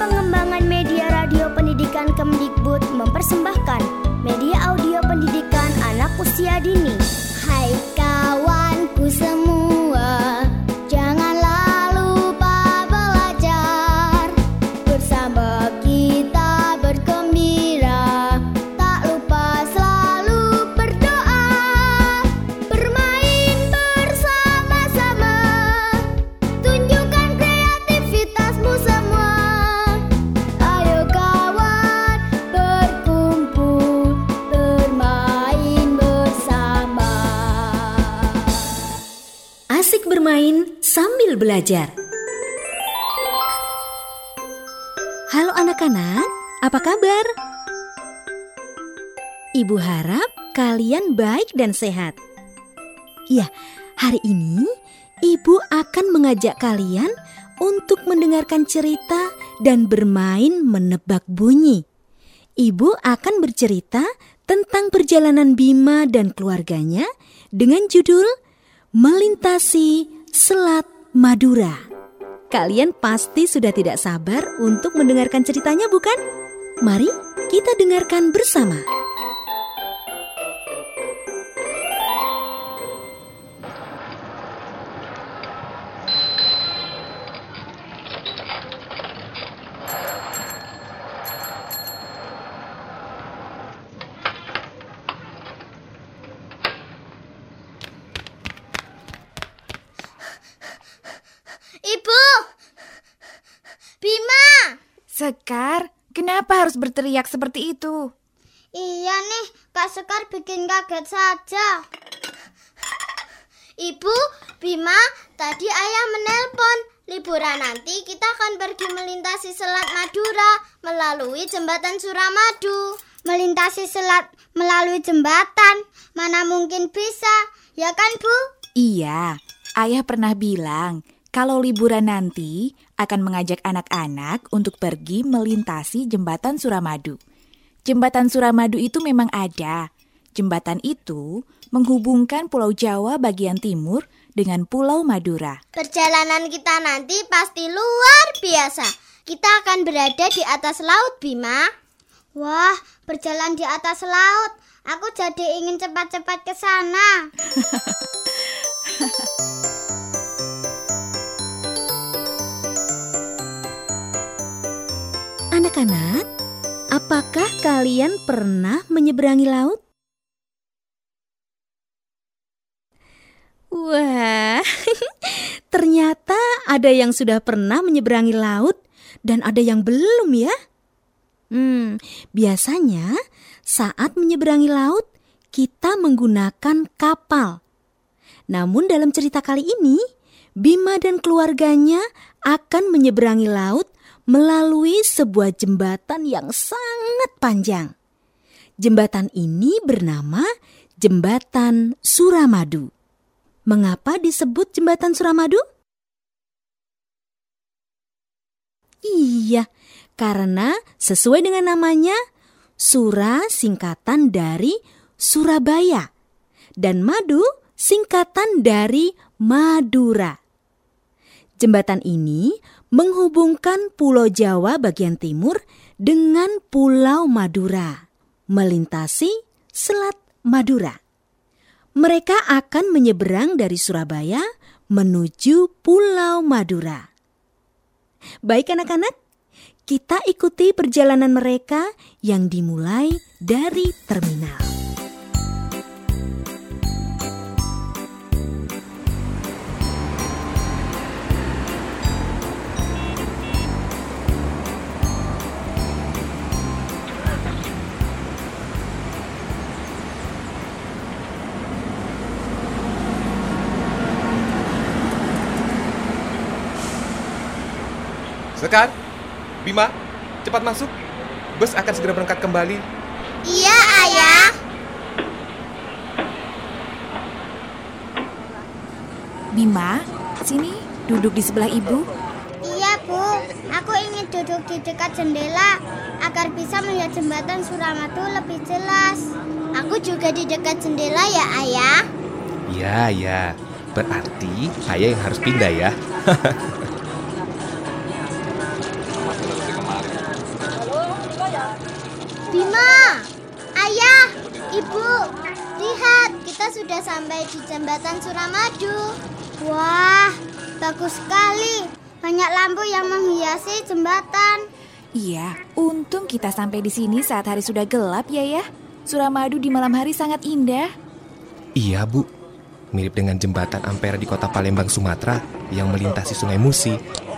Pengembangan Media Radio Pendidikan Kemdikbud mempersembahkan media audio pendidikan anak usia dini. Hai kawanku semua, janganlah lupa belajar. Bersama kita bergembira, tak lupa selalu berdoa. Bermain bersama-sama, tunjukkan kreativitasmu semua. Ayo kawan, berkumpul, bermain bersama. Asik bermain sambil belajar. Halo anak-anak, apa kabar? Ibu harap kalian baik dan sehat. Ya, hari ini Ibu akan mengajak kalian untuk mendengarkan cerita dan bermain menebak bunyi. Ibu akan bercerita tentang perjalanan Bima dan keluarganya dengan judul Melintasi Selat Madura. Kalian pasti sudah tidak sabar untuk mendengarkan ceritanya, bukan? Mari kita dengarkan bersama. Ibu! Bima! Sekar, kenapa harus berteriak seperti itu? Iya nih, Kak Sekar bikin kaget saja. Ibu, Bima, tadi ayah menelpon. Liburan nanti kita akan pergi melintasi Selat Madura melalui jembatan Suramadu. Melintasi selat melalui jembatan, mana mungkin bisa, ya kan Bu? Iya, ayah pernah bilang kalau liburan nanti akan mengajak anak-anak untuk pergi melintasi jembatan Suramadu. Jembatan Suramadu itu memang ada. Jembatan itu menghubungkan Pulau Jawa bagian timur dengan Pulau Madura. Perjalanan kita nanti pasti luar biasa. Kita akan berada di atas laut, Bima. Wah, berjalan di atas laut. Aku jadi ingin cepat-cepat ke sana. Anak-anak, apakah kalian pernah menyeberangi laut? Wah, ternyata ada yang sudah pernah menyeberangi laut dan ada yang belum ya. Biasanya saat menyeberangi laut kita menggunakan kapal. Namun dalam cerita kali ini, Bima dan keluarganya akan menyeberangi laut melalui sebuah jembatan yang sangat panjang. Jembatan ini bernama Jembatan Suramadu. Mengapa disebut Jembatan Suramadu? Iya, karena sesuai dengan namanya, Sura singkatan dari Surabaya dan Madu singkatan dari Madura. Jembatan ini menghubungkan Pulau Jawa bagian timur dengan Pulau Madura, melintasi Selat Madura. Mereka akan menyeberang dari Surabaya menuju Pulau Madura. Baik anak-anak, kita ikuti perjalanan mereka yang dimulai dari terminal. Sekar, Bima, cepat masuk. Bus akan segera berangkat kembali. Iya, Ayah. Bima, sini duduk di sebelah ibu. Iya, Bu. Aku ingin duduk di dekat jendela agar bisa melihat jembatan Suramadu lebih jelas. Aku juga di dekat jendela ya, Ayah? Iya. Berarti ayah yang harus pindah ya. Ibu, lihat, kita sudah sampai di jembatan Suramadu. Wah, bagus sekali. Banyak lampu yang menghiasi jembatan. Iya, untung kita sampai di sini saat hari sudah gelap ya. Suramadu di malam hari sangat indah. Iya, Bu. Mirip dengan jembatan Ampera di kota Palembang, Sumatera yang melintasi Sungai Musi.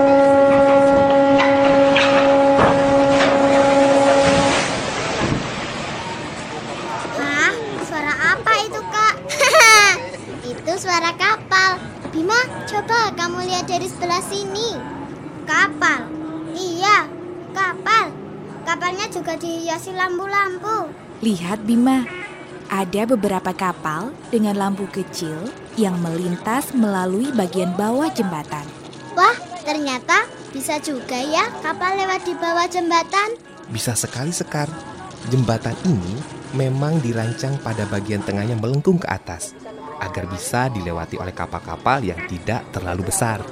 Hah? Suara apa itu, Kak? Itu suara kapal. Bima, coba kamu lihat dari sebelah sini. Kapal? Iya, kapal. Kapalnya juga dihiasi lampu-lampu. Lihat Bima, ada beberapa kapal dengan lampu kecil yang melintas melalui bagian bawah jembatan. Wah, ternyata bisa juga ya kapal lewat di bawah jembatan. Bisa sekali, Sekar. Jembatan ini memang dirancang pada bagian tengahnya melengkung ke atas agar bisa dilewati oleh kapal-kapal yang tidak terlalu besar.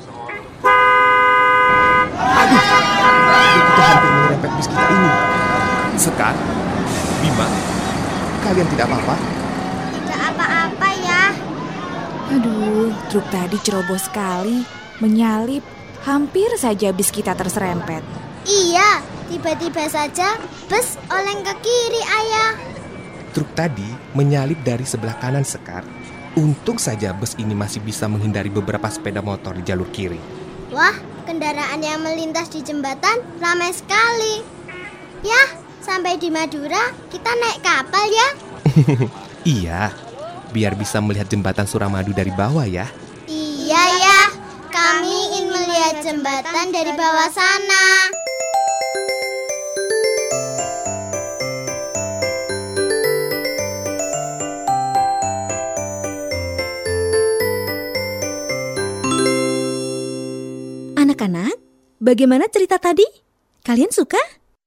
Aduh, kita hampir menyerempet bus kita ini. Sekar, Bima, kalian tidak apa-apa? Tidak apa-apa ya. Aduh, truk tadi ceroboh sekali, menyalip. Hampir saja bis kita terserempet. Iya, tiba-tiba saja bus oleng ke kiri, Ayah. Truk tadi menyalip dari sebelah kanan, Sekar. Untung saja bus ini masih bisa menghindari beberapa sepeda motor di jalur kiri. Wah, kendaraan yang melintas di jembatan ramai sekali. Yah, sampai di Madura kita naik kapal ya. Iya, biar bisa melihat jembatan Suramadu dari bawah ya. Iya ya, kami ingin melihat jembatan dari bawah sana. Anak-anak, bagaimana cerita tadi? Kalian suka?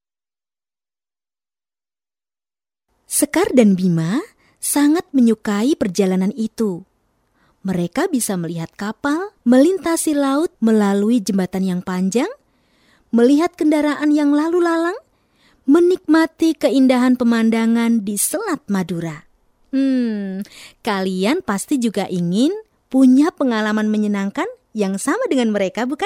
Sekar dan Bima sangat menyukai perjalanan itu. Mereka bisa melihat kapal melintasi laut melalui jembatan yang panjang, melihat kendaraan yang lalu lalang, menikmati keindahan pemandangan di Selat Madura. Kalian pasti juga ingin punya pengalaman menyenangkan yang sama dengan mereka, bukan?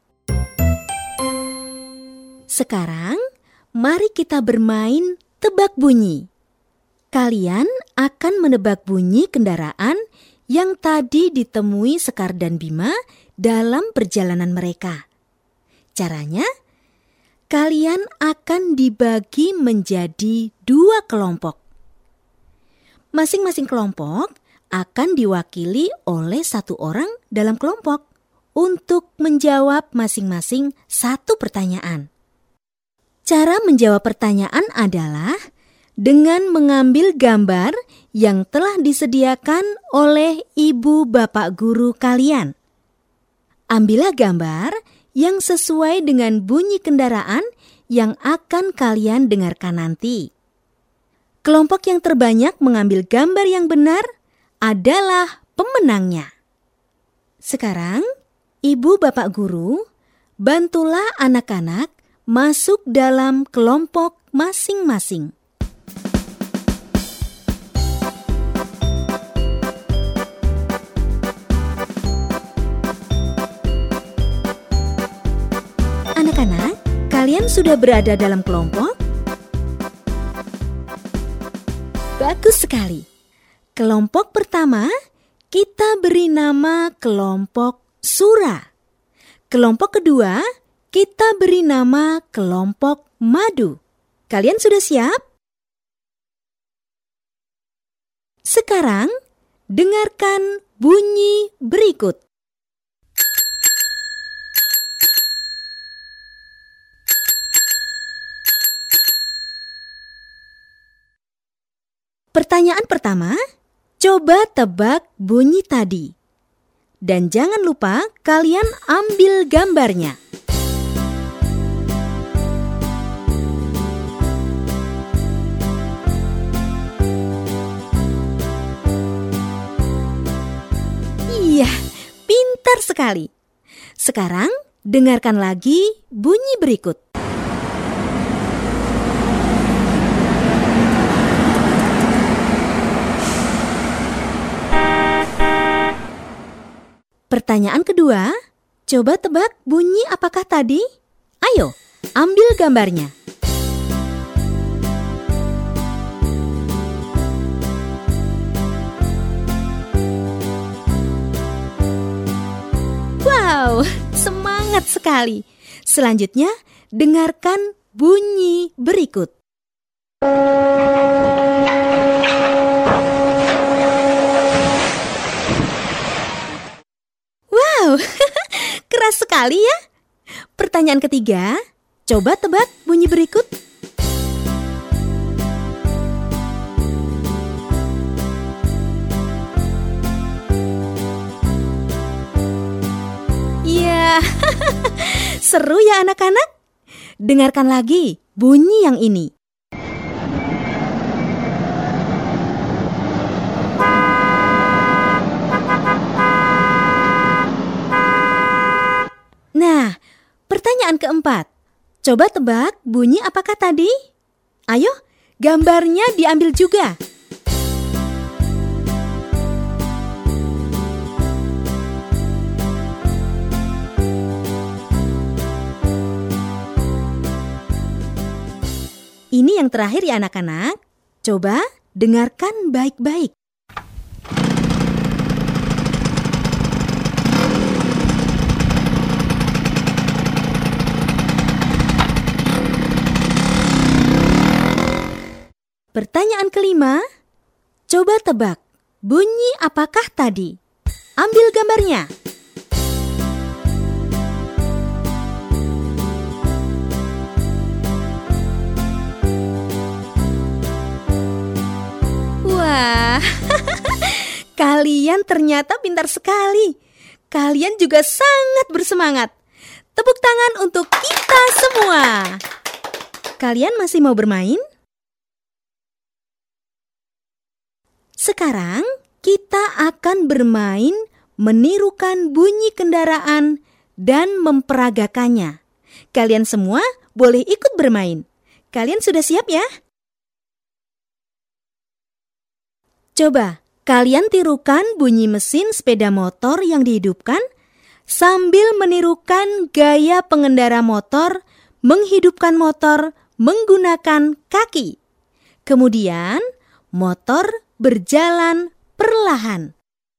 Sekarang, mari kita bermain tebak bunyi. Kalian akan menebak bunyi kendaraan yang tadi ditemui Sekar dan Bima dalam perjalanan mereka. Caranya, kalian akan dibagi menjadi 2 kelompok. Masing-masing kelompok akan diwakili oleh 1 orang dalam kelompok untuk menjawab masing-masing 1 pertanyaan. Cara menjawab pertanyaan adalah dengan mengambil gambar yang telah disediakan oleh ibu bapak guru kalian. Ambillah gambar yang sesuai dengan bunyi kendaraan yang akan kalian dengarkan nanti. Kelompok yang terbanyak mengambil gambar yang benar adalah pemenangnya. Sekarang, ibu bapak guru, bantulah anak-anak masuk dalam kelompok masing-masing. Anak-anak, kalian sudah berada dalam kelompok? Bagus sekali. Kelompok pertama, kita beri nama kelompok Sura. Kelompok kedua, kita beri nama kelompok Madu. Kalian sudah siap? Sekarang, dengarkan bunyi berikut. Pertanyaan pertama, coba tebak bunyi tadi. Dan jangan lupa kalian ambil gambarnya. Iya, pintar sekali. Sekarang dengarkan lagi bunyi berikut. Pertanyaan kedua, coba tebak bunyi apakah tadi? Ayo, ambil gambarnya. Wow, semangat sekali. Selanjutnya, dengarkan bunyi berikut. Wow, keras sekali ya. Pertanyaan ketiga, coba tebak bunyi berikut. Ya, seru ya anak-anak? Dengarkan lagi bunyi yang ini. Nah, pertanyaan keempat. Coba tebak bunyi apakah tadi? Ayo, gambarnya diambil juga. Ini yang terakhir ya anak-anak. Coba dengarkan baik-baik. Pertanyaan kelima, coba tebak, bunyi apakah tadi? Ambil gambarnya. Wah, kalian ternyata pintar sekali. Kalian juga sangat bersemangat. Tepuk tangan untuk kita semua. Kalian masih mau bermain? Sekarang kita akan bermain menirukan bunyi kendaraan dan memperagakannya. Kalian semua boleh ikut bermain. Kalian sudah siap ya? Coba kalian tirukan bunyi mesin sepeda motor yang dihidupkan sambil menirukan gaya pengendara motor menghidupkan motor menggunakan kaki. Kemudian motor berjalan perlahan.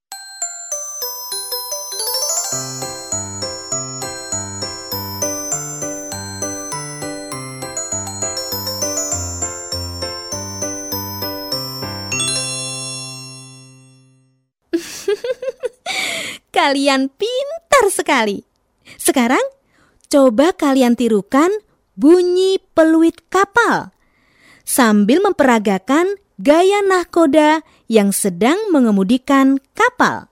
Kalian pintar sekali. Sekarang, coba kalian tirukan bunyi peluit kapal sambil memperagakan gaya nahkoda yang sedang mengemudikan kapal.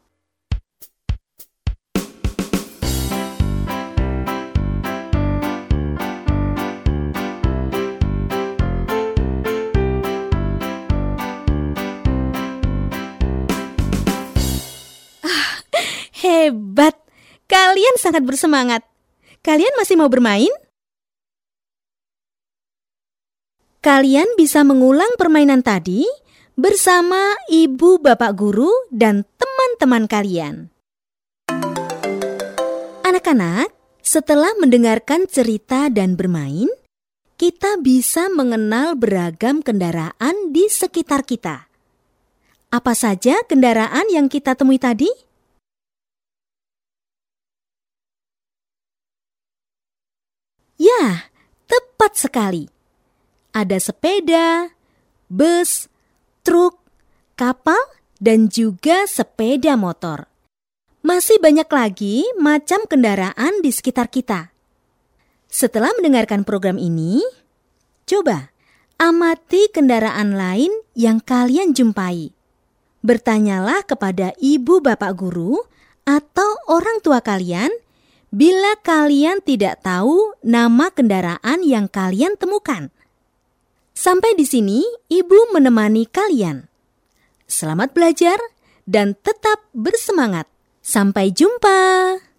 Hebat, kalian sangat bersemangat. Kalian masih mau bermain? Kalian bisa mengulang permainan tadi bersama ibu, bapak guru, dan teman-teman kalian. Anak-anak, setelah mendengarkan cerita dan bermain, kita bisa mengenal beragam kendaraan di sekitar kita. Apa saja kendaraan yang kita temui tadi? Ya, tepat sekali. Ada sepeda, bus, truk, kapal, dan juga sepeda motor. Masih banyak lagi macam kendaraan di sekitar kita. Setelah mendengarkan program ini, coba amati kendaraan lain yang kalian jumpai. Bertanyalah kepada ibu bapak guru atau orang tua kalian bila kalian tidak tahu nama kendaraan yang kalian temukan. Sampai di sini, Ibu menemani kalian. Selamat belajar dan tetap bersemangat. Sampai jumpa.